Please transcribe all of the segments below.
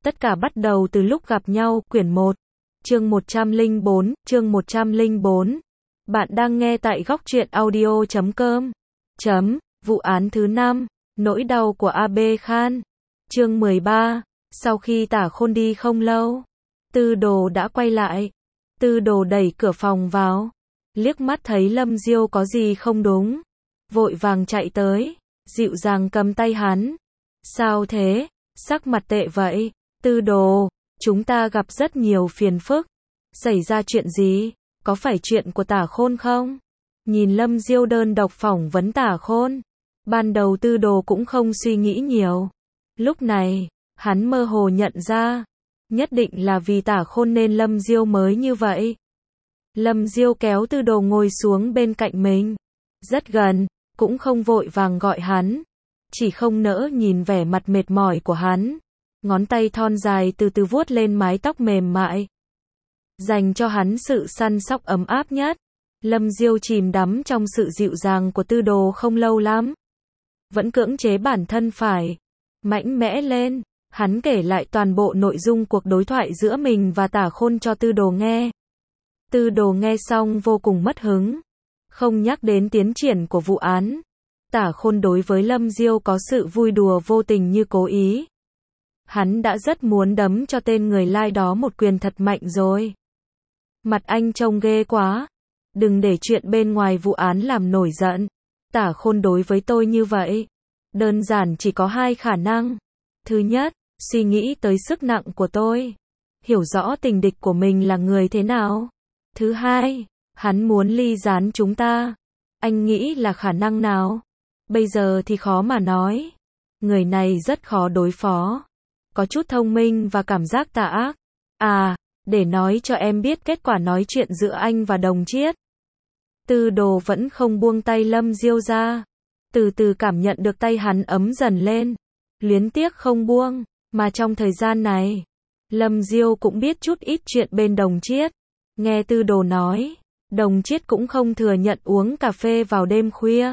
Tất cả bắt đầu từ lúc gặp nhau, quyển 1, chương 104. Bạn đang nghe tại góc truyện audio.com. Vụ án thứ 5, nỗi đau của AB Khan. Chương 13, sau khi Tả Khôn đi không lâu, Tư Đồ đã quay lại. Tư Đồ đẩy cửa phòng vào, liếc mắt thấy Lâm Diêu có gì không đúng, vội vàng chạy tới, dịu dàng cầm tay hắn. Sao thế, sắc mặt tệ vậy? Tư Đồ, chúng ta gặp rất nhiều phiền phức. Xảy ra chuyện gì? Có phải chuyện của Tả Khôn không? Nhìn Lâm Diêu đơn độc phỏng vấn Tả Khôn, ban đầu Tư Đồ cũng không suy nghĩ nhiều. Lúc này, hắn mơ hồ nhận ra, nhất định là vì Tả Khôn nên Lâm Diêu mới như vậy. Lâm Diêu kéo Tư Đồ ngồi xuống bên cạnh mình, rất gần, cũng không vội vàng gọi hắn, chỉ không nỡ nhìn vẻ mặt mệt mỏi của hắn. Ngón tay thon dài từ từ vuốt lên mái tóc mềm mại, dành cho hắn sự săn sóc ấm áp nhất. Lâm Diêu chìm đắm trong sự dịu dàng của Tư Đồ không lâu lắm, vẫn cưỡng chế bản thân phải mạnh mẽ lên. Hắn kể lại toàn bộ nội dung cuộc đối thoại giữa mình và Tả Khôn cho Tư Đồ nghe. Tư Đồ nghe xong vô cùng mất hứng, không nhắc đến tiến triển của vụ án. Tả Khôn đối với Lâm Diêu có sự vui đùa vô tình như cố ý. Hắn đã rất muốn đấm cho tên người lai đó một quyền thật mạnh rồi. Mặt anh trông ghê quá. Đừng để chuyện bên ngoài vụ án làm nổi giận. Tả Khôn đối với tôi như vậy, đơn giản chỉ có hai khả năng. Thứ nhất, suy nghĩ tới sức nặng của tôi, hiểu rõ tình địch của mình là người thế nào. Thứ hai, hắn muốn ly gián chúng ta. Anh nghĩ là khả năng nào? Bây giờ thì khó mà nói. Người này rất khó đối phó, có chút thông minh và cảm giác tà ác. À, để nói cho em biết kết quả nói chuyện giữa anh và Đồng Chiết. Tư Đồ vẫn không buông tay Lâm Diêu ra, từ từ cảm nhận được tay hắn ấm dần lên, luyến tiếc không buông. Mà trong thời gian này, Lâm Diêu cũng biết chút ít chuyện bên Đồng Chiết. Nghe Tư Đồ nói, Đồng Chiết cũng không thừa nhận uống cà phê vào đêm khuya,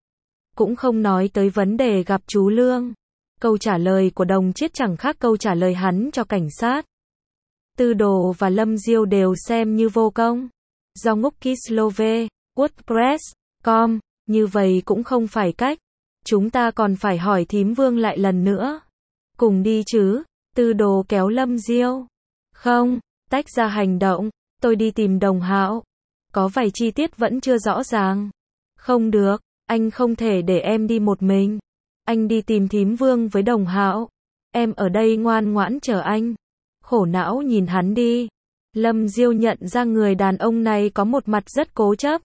cũng không nói tới vấn đề gặp chú Lương. Câu trả lời của Đồng Chiết chẳng khác câu trả lời hắn cho cảnh sát. Tư Đồ và Lâm Diêu đều xem như vô công. Do ngốc Kislove, WordPress.com, như vậy cũng không phải cách. Chúng ta còn phải hỏi thím Vương lại lần nữa. Cùng đi chứ? Tư Đồ kéo Lâm Diêu. Không, tách ra hành động, tôi đi tìm Đồng Hạo. Có vài chi tiết vẫn chưa rõ ràng. Không được, anh không thể để em đi một mình. Anh đi tìm thím Vương với Đồng Hạo. Em ở đây ngoan ngoãn chờ anh. Khổ não nhìn hắn đi. Lâm Diêu nhận ra người đàn ông này có một mặt rất cố chấp.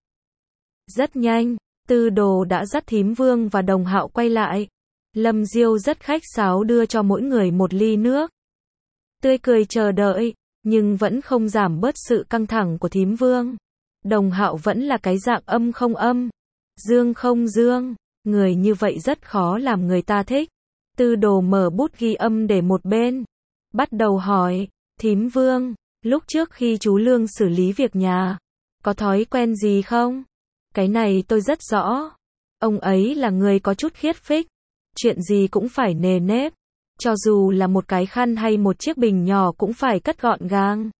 Rất nhanh, Tư Đồ đã dắt thím Vương và Đồng Hạo quay lại. Lâm Diêu rất khách sáo đưa cho mỗi người một ly nước. Tươi cười chờ đợi, nhưng vẫn không giảm bớt sự căng thẳng của thím Vương. Đồng Hạo vẫn là cái dạng âm không âm, dương không dương. Người như vậy rất khó làm người ta thích. Tư Đồ mở bút ghi âm để một bên, bắt đầu hỏi, thím Vương, lúc trước khi chú Lương xử lý việc nhà, có thói quen gì không? Cái này tôi rất rõ. Ông ấy là người có chút khiết phích, chuyện gì cũng phải nề nếp, cho dù là một cái khăn hay một chiếc bình nhỏ cũng phải cất gọn gàng.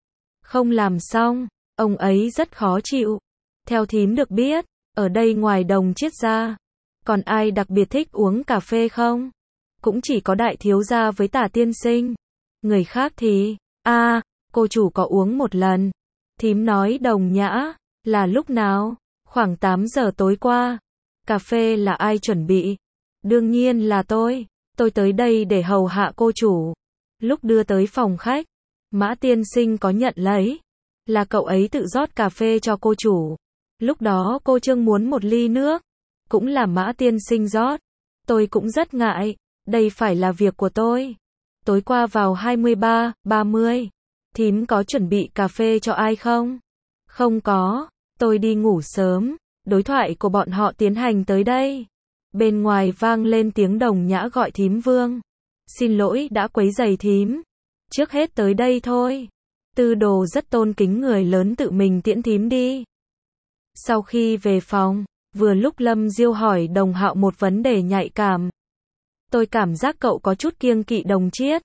Không làm xong, ông ấy rất khó chịu. Theo thím được biết, ở đây ngoài Đồng Chiết ra, còn ai đặc biệt thích uống cà phê không? Cũng chỉ có đại thiếu gia với Tả tiên sinh. Người khác thì, cô chủ có uống một lần. Thím nói Đồng Nhã, là lúc nào? Khoảng 8 giờ tối qua. Cà phê là ai chuẩn bị? Đương nhiên là tôi. Tôi tới đây để hầu hạ cô chủ. Lúc đưa tới phòng khách, Mã tiên sinh có nhận lấy. Là cậu ấy tự rót cà phê cho cô chủ. Lúc đó cô Trương muốn một ly nước, cũng là Mã tiên sinh rót. Tôi cũng rất ngại, đây phải là việc của tôi. Tối qua vào 23:30, thím có chuẩn bị cà phê cho ai không? Không có, tôi đi ngủ sớm. Đối thoại của bọn họ tiến hành tới đây. Bên ngoài vang lên tiếng Đồng Nhã gọi thím Vương. Xin lỗi đã quấy rầy thím. Trước hết tới đây thôi. Tư Đồ rất tôn kính người lớn tự mình tiễn thím đi. Sau khi về phòng, vừa lúc Lâm Diêu hỏi Đồng Hạo một vấn đề nhạy cảm. Tôi cảm giác cậu có chút kiêng kỵ Đồng Chiết.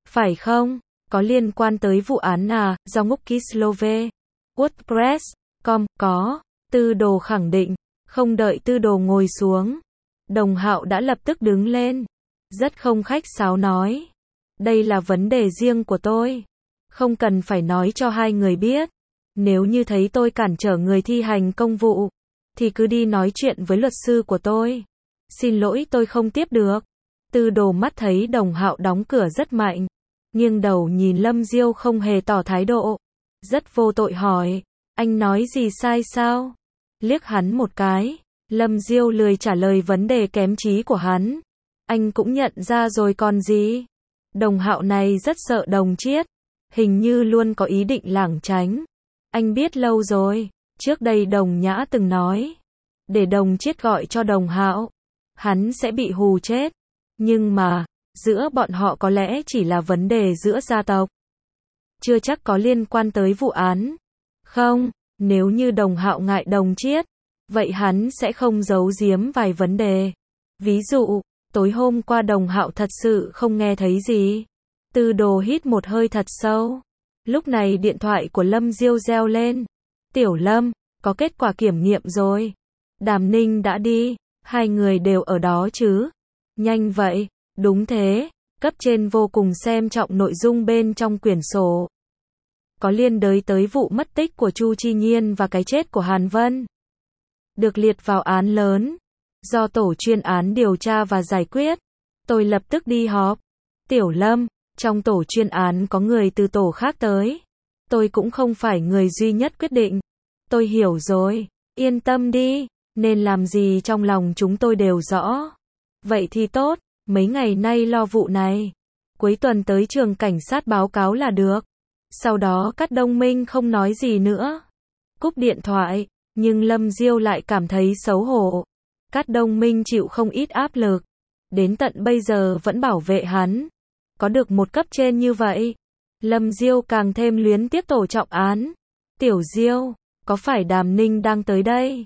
Phải không? Có liên quan tới vụ án à, do Ngúc Kislove. WordPress.com, có. Tư đồ khẳng định. Không đợi tư đồ ngồi xuống, Đồng Hạo đã lập tức đứng lên. Rất không khách sáo nói. Đây là vấn đề riêng của tôi. Không cần phải nói cho hai người biết. Nếu như thấy tôi cản trở người thi hành công vụ, thì cứ đi nói chuyện với luật sư của tôi. Xin lỗi, tôi không tiếp được. Tư đồ mắt thấy Đồng Hạo đóng cửa rất mạnh, nghiêng đầu nhìn Lâm Diêu không hề tỏ thái độ. Rất vô tội hỏi, anh nói gì sai sao? Liếc hắn một cái, Lâm Diêu lười trả lời vấn đề kém trí của hắn. Anh cũng nhận ra rồi còn gì? Đồng Hạo này rất sợ Đồng Chiết, hình như luôn có ý định lảng tránh. Anh biết lâu rồi, trước đây Đồng Nhã từng nói, để Đồng Chiết gọi cho Đồng Hạo, hắn sẽ bị hù chết. Nhưng mà, giữa bọn họ có lẽ chỉ là vấn đề giữa gia tộc, chưa chắc có liên quan tới vụ án. Không, nếu như Đồng Hạo ngại Đồng Chiết, vậy hắn sẽ không giấu giếm vài vấn đề. Ví dụ, tối hôm qua Đồng Hạo thật sự không nghe thấy gì. Tư đồ hít một hơi thật sâu. Lúc này điện thoại của Lâm Diêu reo lên. Tiểu Lâm, có kết quả kiểm nghiệm rồi. Đàm Ninh đã đi, hai người đều ở đó chứ? Nhanh vậy, đúng thế, cấp trên vô cùng xem trọng nội dung bên trong quyển sổ. Có liên đới tới vụ mất tích của Chu Chi Nhiên và cái chết của Hàn Vân. Được liệt vào án lớn, do tổ chuyên án điều tra và giải quyết. Tôi lập tức đi họp. Tiểu Lâm, trong tổ chuyên án có người từ tổ khác tới. Tôi cũng không phải người duy nhất quyết định. Tôi hiểu rồi, yên tâm đi, nên làm gì trong lòng chúng tôi đều rõ. Vậy thì tốt, mấy ngày nay lo vụ này. Cuối tuần tới trường cảnh sát báo cáo là được. Sau đó Cát Đông Minh không nói gì nữa. Cúp điện thoại, nhưng Lâm Diêu lại cảm thấy xấu hổ. Cát Đông Minh chịu không ít áp lực. Đến tận bây giờ vẫn bảo vệ hắn. Có được một cấp trên như vậy, Lâm Diêu càng thêm luyến tiếc tổ trọng án. Tiểu Diêu, có phải Đàm Ninh đang tới đây?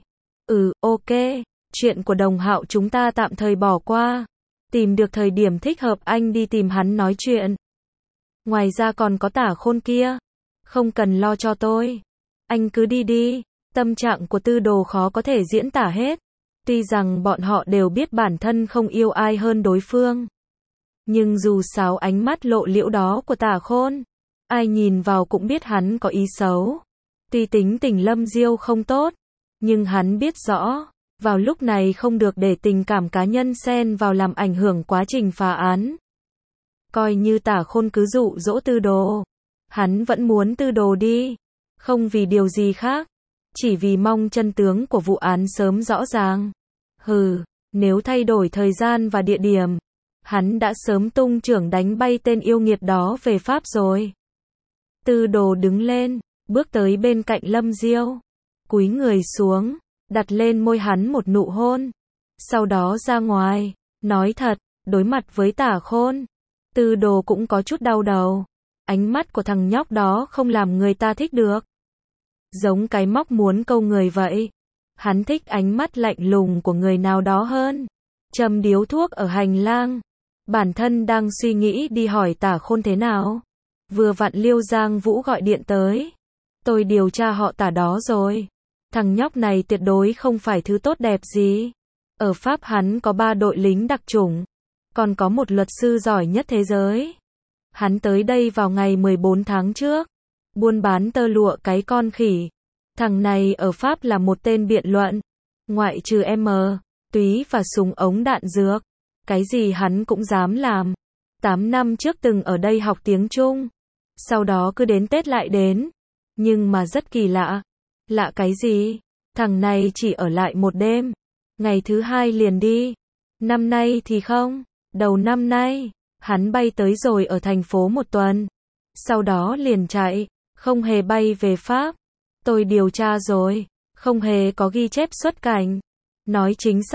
Ok, chuyện của Đồng Hạo chúng ta tạm thời bỏ qua. Tìm được thời điểm thích hợp anh đi tìm hắn nói chuyện. Ngoài ra còn có Tả Khôn kia. Không cần lo cho tôi. Anh cứ đi đi. Tâm trạng của Tư Đồ khó có thể diễn tả hết. Tuy rằng bọn họ đều biết bản thân không yêu ai hơn đối phương. Nhưng dù sao ánh mắt lộ liễu đó của Tả Khôn, ai nhìn vào cũng biết hắn có ý xấu. Tuy tính tình Lâm Diêu không tốt, nhưng hắn biết rõ, vào lúc này không được để tình cảm cá nhân xen vào làm ảnh hưởng quá trình phá án. Coi như Tả Khôn cứ dụ dỗ Tư Đồ, hắn vẫn muốn Tư Đồ đi, không vì điều gì khác, chỉ vì mong chân tướng của vụ án sớm rõ ràng. Nếu thay đổi thời gian và địa điểm, hắn đã sớm tung chưởng đánh bay tên yêu nghiệt đó về Pháp rồi. Tư Đồ đứng lên, bước tới bên cạnh Lâm Diêu, cúi người xuống, đặt lên môi hắn một nụ hôn. Sau đó ra ngoài, nói thật, đối mặt với Tả Khôn, Tư Đồ cũng có chút đau đầu. Ánh mắt của thằng nhóc đó không làm người ta thích được. Giống cái móc muốn câu người vậy. Hắn thích ánh mắt lạnh lùng của người nào đó hơn. Châm điếu thuốc ở hành lang. Bản thân đang suy nghĩ đi hỏi Tả Khôn thế nào. Vừa vặn Liêu Giang Vũ gọi điện tới. Tôi điều tra họ Tả đó rồi. Thằng nhóc này tuyệt đối không phải thứ tốt đẹp gì. Ở Pháp hắn có 3 đội lính đặc chủng. Còn có một luật sư giỏi nhất thế giới. Hắn tới đây vào ngày 14 tháng trước. Buôn bán tơ lụa cái con khỉ. Thằng này ở Pháp là một tên biện luận. Ngoại trừ túy và súng ống đạn dược. Cái gì hắn cũng dám làm. 8 năm trước từng ở đây học tiếng Trung. Sau đó cứ đến Tết lại đến. Nhưng mà rất kỳ lạ. Lạ cái gì? Thằng này chỉ ở lại một đêm. Ngày thứ 2 liền đi. Năm nay thì không. Đầu năm nay, hắn bay tới rồi ở thành phố một tuần. Sau đó liền chạy. Không hề bay về Pháp. Tôi điều tra rồi. Không hề có ghi chép xuất cảnh. Nói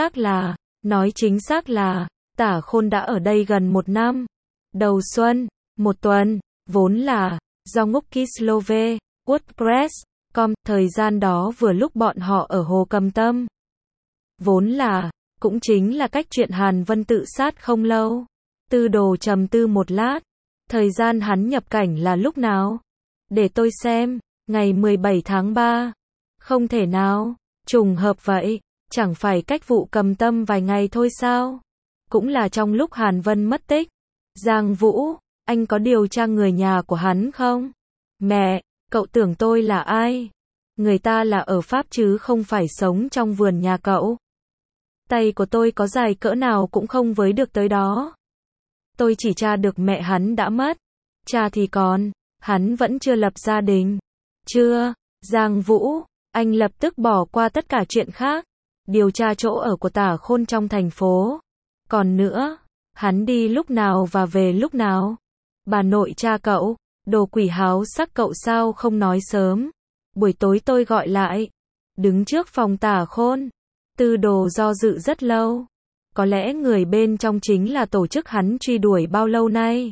chính xác là, Tả Khôn đã ở đây gần 1 năm. Đầu xuân, 1 tuần, vốn là, do Ngúc Kislove, WordPress.com, thời gian đó vừa lúc bọn họ ở Hồ Cầm Tâm. Vốn là, cũng chính là cách chuyện Hàn Vân tự sát không lâu. Tư Đồ trầm tư một lát, Thời gian hắn nhập cảnh là lúc nào? Để tôi xem, ngày 17 tháng 3. Không thể nào, trùng hợp vậy, chẳng phải cách vụ Cầm Tâm vài ngày thôi sao? Cũng là trong lúc Hàn Vân mất tích. Giang Vũ, anh có điều tra người nhà của hắn không? Mẹ, cậu tưởng tôi là ai? Người ta là ở Pháp chứ không phải sống trong vườn nhà cậu. Tay của tôi có dài cỡ nào cũng không với được tới đó. Tôi chỉ tra được mẹ hắn đã mất. Cha thì còn, hắn vẫn chưa lập gia đình. Chưa, Giang Vũ, anh lập tức bỏ qua tất cả chuyện khác. Điều tra chỗ ở của Tả Khôn trong thành phố. Còn nữa, hắn đi lúc nào và về lúc nào? Bà nội cha cậu, đồ quỷ háo sắc cậu sao không nói sớm? Buổi tối tôi gọi lại. Đứng trước phòng Tả Khôn. Tư Đồ do dự rất lâu. Có lẽ người bên trong chính là tổ chức hắn truy đuổi bao lâu nay.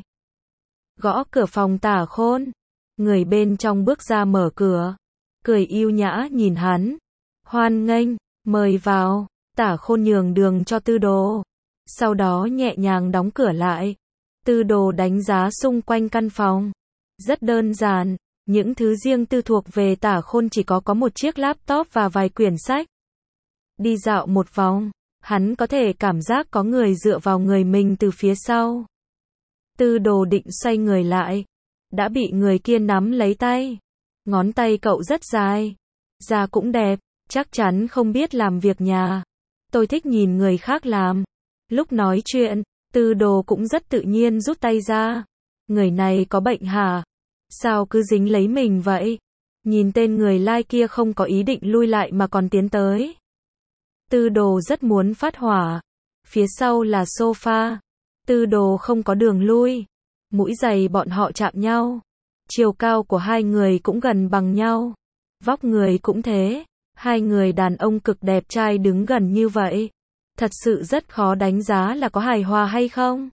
Gõ cửa phòng Tả Khôn. Người bên trong bước ra mở cửa. Cười yêu nhã nhìn hắn. Hoan nghênh, mời vào. Tả Khôn nhường đường cho Tư Đồ. Sau đó nhẹ nhàng đóng cửa lại. Tư Đồ đánh giá xung quanh căn phòng. Rất đơn giản. Những thứ riêng tư thuộc về Tả Khôn chỉ có một chiếc laptop và vài quyển sách. Đi dạo một vòng, hắn có thể cảm giác có người dựa vào người mình từ phía sau. Tư Đồ định xoay người lại, đã bị người kia nắm lấy tay. Ngón tay cậu rất dài, da cũng đẹp, chắc chắn không biết làm việc nhà. Tôi thích nhìn người khác làm. Lúc nói chuyện, Tư Đồ cũng rất tự nhiên rút tay ra. Người này có bệnh hả? Sao cứ dính lấy mình vậy? Nhìn tên người lai kia không có ý định lui lại mà còn tiến tới. Tư Đồ rất muốn phát hỏa. Phía sau là sofa. Tư Đồ không có đường lui. Mũi giày bọn họ chạm nhau. Chiều cao của hai người cũng gần bằng nhau. Vóc người cũng thế. Hai người đàn ông cực đẹp trai đứng gần như vậy. Thật sự rất khó đánh giá là có hài hòa hay không.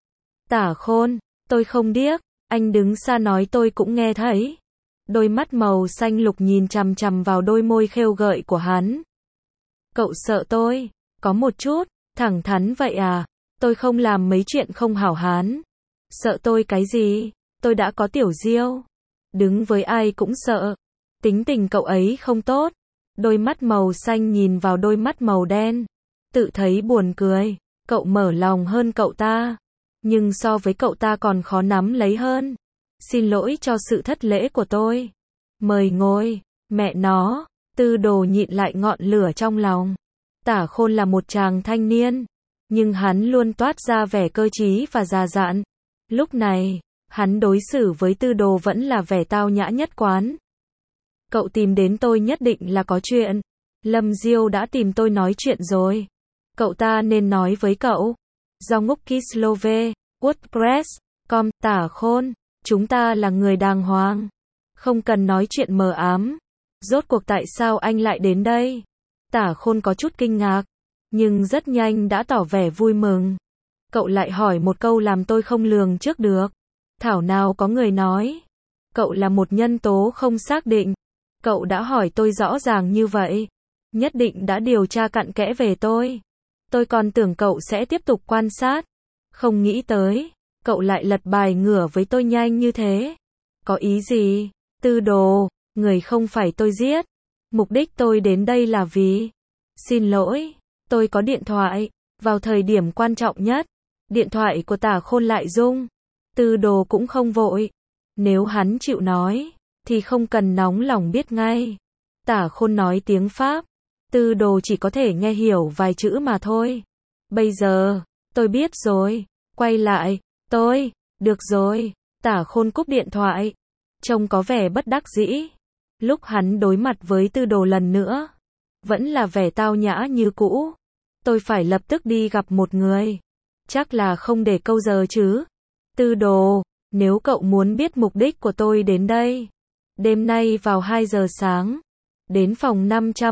Tả Khôn, tôi không điếc. Anh đứng xa nói tôi cũng nghe thấy. Đôi mắt màu xanh lục nhìn chằm chằm vào đôi môi khêu gợi của hắn. Cậu sợ tôi? Có một chút. Thẳng thắn vậy à? Tôi không làm mấy chuyện không hảo hán. Sợ tôi cái gì? Tôi đã có Tiểu Diêu. Đứng với ai cũng sợ. Tính tình cậu ấy không tốt. Đôi mắt màu xanh nhìn vào đôi mắt màu đen. Tự thấy buồn cười. Cậu mở lòng hơn cậu ta. Nhưng so với cậu ta còn khó nắm lấy hơn. Xin lỗi cho sự thất lễ của tôi. Mời ngồi. Mẹ nó. Tư Đồ nhịn lại ngọn lửa trong lòng. Tả Khôn là một chàng thanh niên. Nhưng hắn luôn toát ra vẻ cơ trí và già dặn. Lúc này, hắn đối xử với Tư Đồ vẫn là vẻ tao nhã nhất quán. Cậu tìm đến tôi nhất định là có chuyện. Lâm Diêu đã tìm tôi nói chuyện rồi. Cậu ta nên nói với cậu. Do ngốc Kislove, WordPress.com, Tả Khôn. Chúng ta là người đàng hoàng. Không cần nói chuyện mờ ám. Rốt cuộc tại sao anh lại đến đây? Tả Khôn có chút kinh ngạc. Nhưng rất nhanh đã tỏ vẻ vui mừng. Cậu lại hỏi một câu làm tôi không lường trước được. Thảo nào có người nói. Cậu là một nhân tố không xác định. Cậu đã hỏi tôi rõ ràng như vậy. Nhất định đã điều tra cặn kẽ về tôi. Tôi còn tưởng cậu sẽ tiếp tục quan sát. Không nghĩ tới. Cậu lại lật bài ngửa với tôi nhanh như thế. Có ý gì? Tư Đồ, người không phải tôi giết. Mục đích tôi đến đây là vì. Xin lỗi, tôi có điện thoại. Vào thời điểm quan trọng nhất. Điện thoại của Tả Khôn lại rung. Tư Đồ cũng không vội. Nếu hắn chịu nói, thì không cần nóng lòng biết ngay. Tả Khôn nói tiếng Pháp. Tư Đồ chỉ có thể nghe hiểu vài chữ mà thôi. Bây giờ, tôi biết rồi. Quay lại, được rồi. Tả Khôn cúp điện thoại. Trông có vẻ bất đắc dĩ. Lúc hắn đối mặt với Tư Đồ lần nữa, vẫn là vẻ tao nhã như cũ. Tôi phải lập tức đi gặp một người. Chắc là không để câu giờ chứ. Tư Đồ, nếu cậu muốn biết mục đích của tôi đến đây. Đêm nay vào 2 giờ sáng. Đến phòng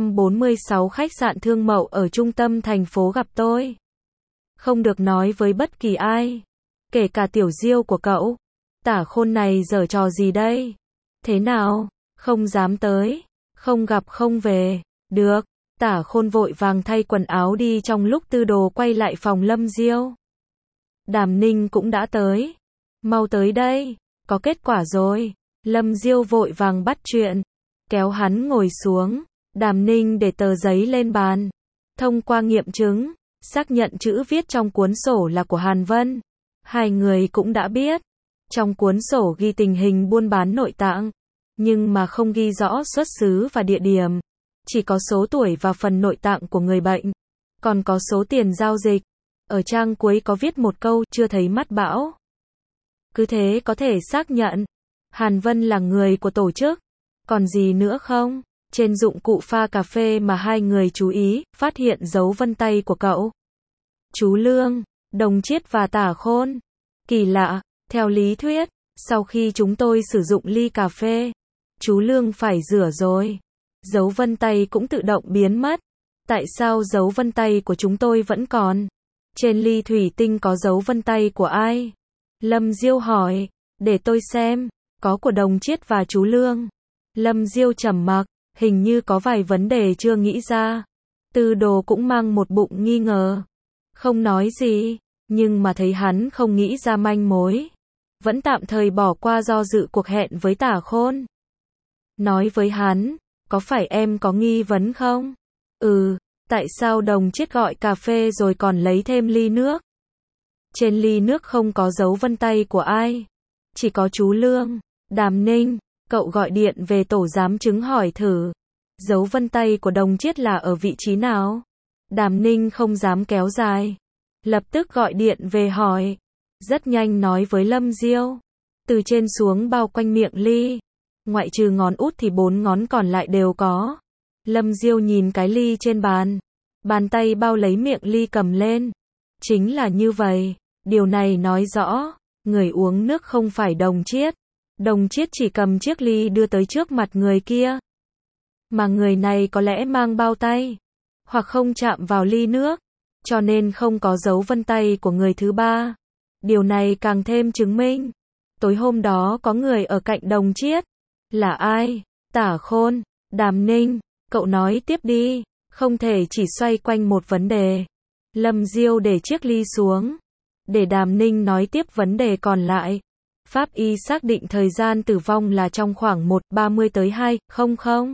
546 khách sạn Thương Mậu ở trung tâm thành phố gặp tôi. Không được nói với bất kỳ ai. Kể cả Tiểu Diêu của cậu. Tả Khôn này giở trò gì đây? Thế nào? Không dám tới. Không gặp không về. Được. Tả Khôn vội vàng thay quần áo đi trong lúc Tư Đồ quay lại phòng Lâm Diêu. Đàm Ninh cũng đã tới. Mau tới đây, có kết quả rồi. Lâm Diêu vội vàng bắt chuyện, kéo hắn ngồi xuống. Đàm Ninh để tờ giấy lên bàn. Thông qua nghiệm chứng, xác nhận chữ viết trong cuốn sổ là của Hàn Vân. Hai người cũng đã biết. Trong cuốn sổ ghi tình hình buôn bán nội tạng, nhưng mà không ghi rõ xuất xứ và địa điểm. Chỉ có số tuổi và phần nội tạng của người bệnh. Còn có số tiền giao dịch. Ở trang cuối có viết một câu, chưa thấy mắt bão. Cứ thế có thể xác nhận, Hàn Vân là người của tổ chức. Còn gì nữa không? Trên dụng cụ pha cà phê mà hai người chú ý, phát hiện dấu vân tay của cậu. Chú Lương, Đồng Chiết và Tả Khôn. Kỳ lạ, theo lý thuyết, sau khi chúng tôi sử dụng ly cà phê, chú Lương phải rửa rồi. Dấu vân tay cũng tự động biến mất. Tại sao dấu vân tay của chúng tôi vẫn còn? Trên ly thủy tinh có dấu vân tay của ai? Lâm Diêu hỏi. Để tôi xem. Có của Đồng Chiết và chú Lương. Lâm Diêu trầm mặc, hình như có vài vấn đề chưa nghĩ ra. Tư Đồ cũng mang một bụng nghi ngờ. Không nói gì, nhưng mà thấy hắn không nghĩ ra manh mối. Vẫn tạm thời bỏ qua do dự cuộc hẹn với Tả Khôn. Nói với hắn, có phải em có nghi vấn không? Tại sao Đồng Chiết gọi cà phê rồi còn lấy thêm ly nước? Trên ly nước không có dấu vân tay của ai. Chỉ có chú Lương. Đàm Ninh, cậu gọi điện về tổ giám chứng hỏi thử. Dấu vân tay của Đồng Chiết là ở vị trí nào? Đàm Ninh không dám kéo dài. Lập tức gọi điện về hỏi. Rất nhanh nói với Lâm Diêu. Từ trên xuống bao quanh miệng ly. Ngoại trừ ngón út thì 4 ngón còn lại đều có. Lâm Diêu nhìn cái ly trên bàn. Bàn tay bao lấy miệng ly cầm lên. Chính là như vậy. Điều này nói rõ, người uống nước không phải Đồng Chiết. Đồng Chiết chỉ cầm chiếc ly đưa tới trước mặt người kia. Mà người này có lẽ mang bao tay, hoặc không chạm vào ly nước, cho nên không có dấu vân tay của người thứ ba. Điều này càng thêm chứng minh, tối hôm đó có người ở cạnh Đồng Chiết. Là ai? Tả Khôn, Đàm Ninh, cậu nói tiếp đi, không thể chỉ xoay quanh một vấn đề. Lâm Diêu để chiếc ly xuống, để Đàm Ninh nói tiếp vấn đề còn lại. Pháp y xác định thời gian tử vong là trong khoảng 1:30 tới 2:00.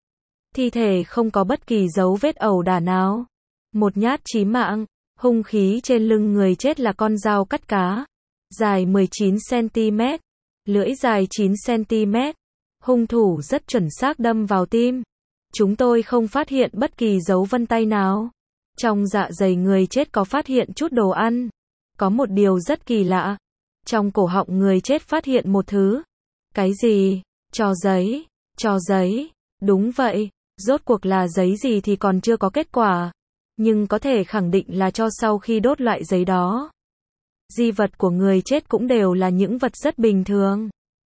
Thi thể không có bất kỳ dấu vết ẩu đả nào. Một nhát chí mạng, hung khí trên lưng người chết là con dao cắt cá, dài 19 cm, lưỡi dài 9 cm. Hung thủ rất chuẩn xác đâm vào tim. Chúng tôi không phát hiện bất kỳ dấu vân tay nào. Trong dạ dày người chết có phát hiện chút đồ ăn. Có một điều rất kỳ lạ. Trong cổ họng người chết phát hiện một thứ. Cái gì? Tro giấy. Tro giấy. Đúng vậy. Rốt cuộc là giấy gì thì còn chưa có kết quả. Nhưng có thể khẳng định là tro sau khi đốt loại giấy đó. Di vật của người chết cũng đều là những vật rất bình thường.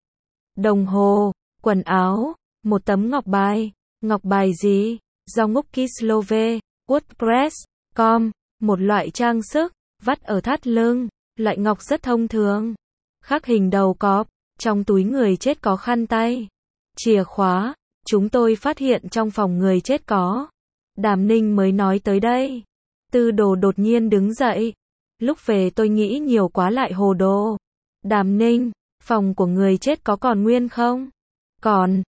Đồng hồ, quần áo, một tấm ngọc bài. Ngọc bài gì? Do ngúc Kislove, WordPress.com, một loại trang sức, vắt ở thắt lưng, loại ngọc rất thông thường. Khắc hình đầu cọp, trong túi người chết có khăn tay, chìa khóa, chúng tôi phát hiện trong phòng người chết có. Đàm Ninh mới nói tới đây. Tư Đồ đột nhiên đứng dậy. Lúc về tôi nghĩ nhiều quá lại hồ đồ. Đàm Ninh, phòng của người chết có còn nguyên không? Còn,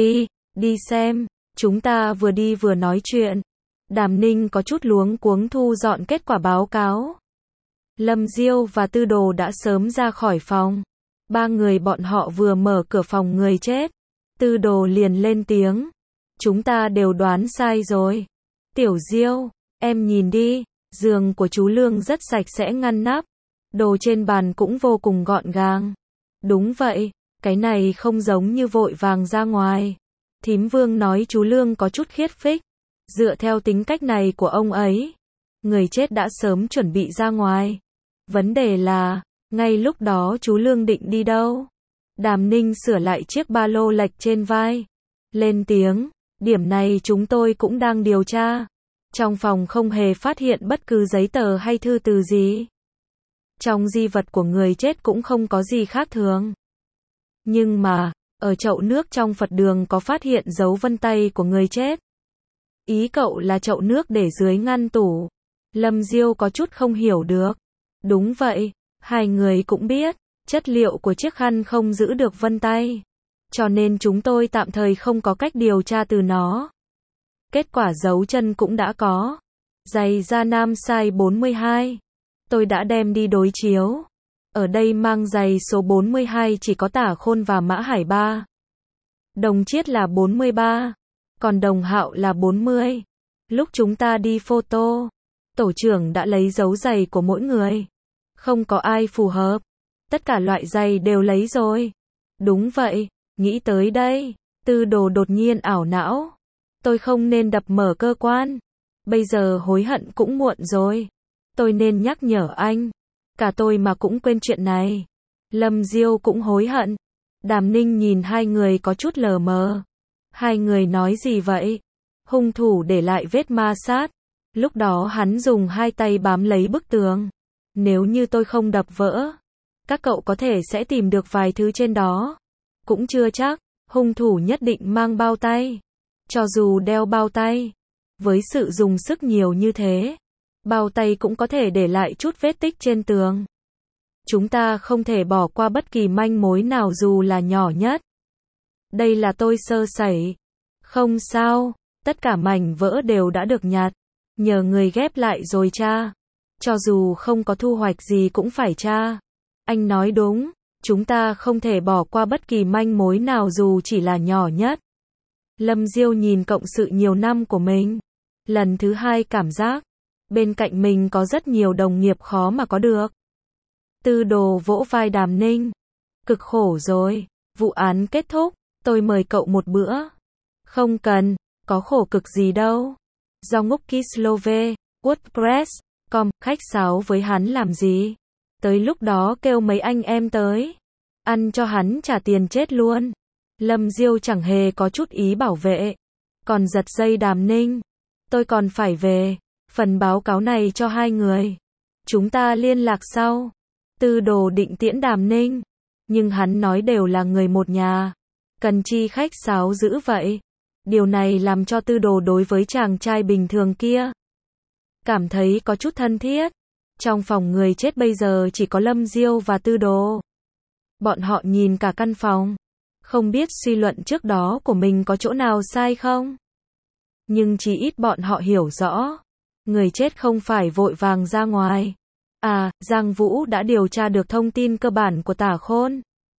đi xem. Chúng ta vừa đi vừa nói chuyện. Đàm Ninh có chút luống cuống thu dọn kết quả báo cáo. Lâm Diêu và Tư Đồ đã sớm ra khỏi phòng. Ba người bọn họ vừa mở cửa phòng người chết. Tư Đồ liền lên tiếng. Chúng ta đều đoán sai rồi. Tiểu Diêu, em nhìn đi, giường của chú Lương rất sạch sẽ ngăn nắp. Đồ trên bàn cũng vô cùng gọn gàng. Đúng vậy, cái này không giống như vội vàng ra ngoài. Thím Vương nói chú Lương có chút khiết phích. Dựa theo tính cách này của ông ấy, người chết đã sớm chuẩn bị ra ngoài. Vấn đề là, ngay lúc đó chú Lương định đi đâu? Đàm Ninh sửa lại chiếc ba lô lệch trên vai. Lên tiếng, điểm này chúng tôi cũng đang điều tra. Trong phòng không hề phát hiện bất cứ giấy tờ hay thư từ gì. Trong di vật của người chết cũng không có gì khác thường. Nhưng mà, ở chậu nước trong Phật đường có phát hiện dấu vân tay của người chết. Ý cậu là chậu nước để dưới ngăn tủ. Lâm Diêu có chút không hiểu được. Đúng vậy, hai người cũng biết. Chất liệu của chiếc khăn không giữ được vân tay, cho nên chúng tôi tạm thời không có cách điều tra từ nó. Kết quả dấu chân cũng đã có. Giày da nam size 42. Tôi đã đem đi đối chiếu. Ở đây mang giày số 42 chỉ có Tả Khôn và Mã Hải Ba. Đồng Chiết là 43, còn Đồng Hạo là 40. Lúc chúng ta đi photo, tổ trưởng đã lấy dấu giày của mỗi người. Không có ai phù hợp. Tất cả loại giày đều lấy rồi. Đúng vậy, nghĩ tới đây, Tư Đồ đột nhiên ảo não. Tôi không nên đập mở cơ quan. Bây giờ hối hận cũng muộn rồi. Tôi nên nhắc nhở anh. Cả tôi mà cũng quên chuyện này. Lâm Diêu cũng hối hận. Đàm Ninh nhìn hai người có chút lờ mờ. Hai người nói gì vậy? Hung thủ để lại vết ma sát. Lúc đó hắn dùng hai tay bám lấy bức tường. Nếu như tôi không đập vỡ, các cậu có thể sẽ tìm được vài thứ trên đó. Cũng chưa chắc. Hung thủ nhất định mang bao tay. Cho dù đeo bao tay, với sự dùng sức nhiều như thế, bao tay cũng có thể để lại chút vết tích trên tường. Chúng ta không thể bỏ qua bất kỳ manh mối nào dù là nhỏ nhất. Đây là tôi sơ sẩy. Không sao, tất cả mảnh vỡ đều đã được nhặt. Nhờ người ghép lại rồi tra. Cho dù không có thu hoạch gì cũng phải tra. Anh nói đúng, chúng ta không thể bỏ qua bất kỳ manh mối nào dù chỉ là nhỏ nhất. Lâm Diêu nhìn cộng sự nhiều năm của mình. Lần thứ hai cảm giác, bên cạnh mình có rất nhiều đồng nghiệp khó mà có được. Tư Đồ vỗ vai Đàm Ninh. Cực khổ rồi, vụ án kết thúc, tôi mời cậu một bữa. Không cần, có khổ cực gì đâu. Do ngốc Kislove, WordPress.com, khách sáo với hắn làm gì? Tới lúc đó kêu mấy anh em tới. Ăn cho hắn trả tiền chết luôn. Lâm Diêu chẳng hề có chút ý bảo vệ. Còn giật dây Đàm Ninh. Tôi còn phải về. Phần báo cáo này cho hai người. Chúng ta liên lạc sau. Tư Đồ định tiễn Đàm Ninh. Nhưng hắn nói đều là người một nhà. Cần chi khách sáo dữ vậy. Điều này làm cho Tư Đồ đối với chàng trai bình thường kia cảm thấy có chút thân thiết. Trong phòng người chết bây giờ chỉ có Lâm Diêu và Tư Đồ. Bọn họ nhìn cả căn phòng. Không biết suy luận trước đó của mình có chỗ nào sai không? Nhưng chỉ ít bọn họ hiểu rõ. Người chết không phải vội vàng ra ngoài. À, Giang Vũ đã điều tra được thông tin cơ bản của Tả Khôn.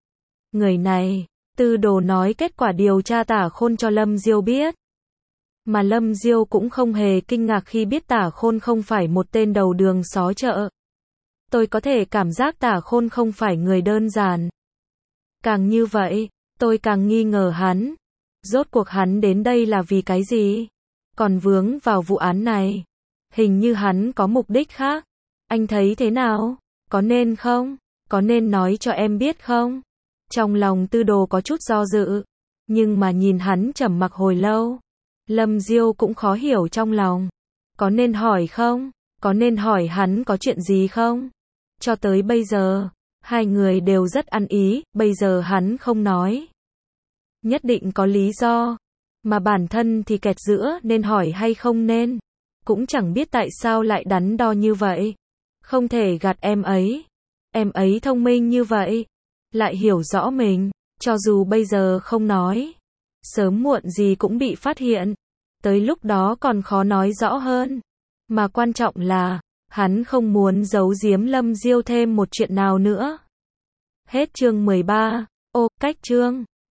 Người này, Tư Đồ nói kết quả điều tra Tả Khôn cho Lâm Diêu biết. Mà Lâm Diêu cũng không hề kinh ngạc khi biết Tả Khôn không phải một tên đầu đường xó chợ. Tôi có thể cảm giác Tả Khôn không phải người đơn giản. Càng như vậy, tôi càng nghi ngờ hắn. Rốt cuộc hắn đến đây là vì cái gì? Còn vướng vào vụ án này. Hình như hắn có mục đích khác. Anh thấy thế nào? Có nên không? Có nên nói cho em biết không? Trong lòng Tư Đồ có chút do dự. Nhưng mà nhìn hắn trầm mặc hồi lâu. Lâm Diêu cũng khó hiểu trong lòng. Có nên hỏi không? Có nên hỏi hắn có chuyện gì không? Cho tới bây giờ, hai người đều rất ăn ý, bây giờ hắn không nói. Nhất định có lý do. Mà bản thân thì kẹt giữa nên hỏi hay không nên. Cũng chẳng biết tại sao lại đắn đo như vậy. Không thể gạt em ấy. Em ấy thông minh như vậy. Lại hiểu rõ mình. Cho dù bây giờ không nói. Sớm muộn gì cũng bị phát hiện. Tới lúc đó còn khó nói rõ hơn. Mà quan trọng là, hắn không muốn giấu giếm Lâm Diêu thêm một chuyện nào nữa. Hết chương 13. Ô, cách chương.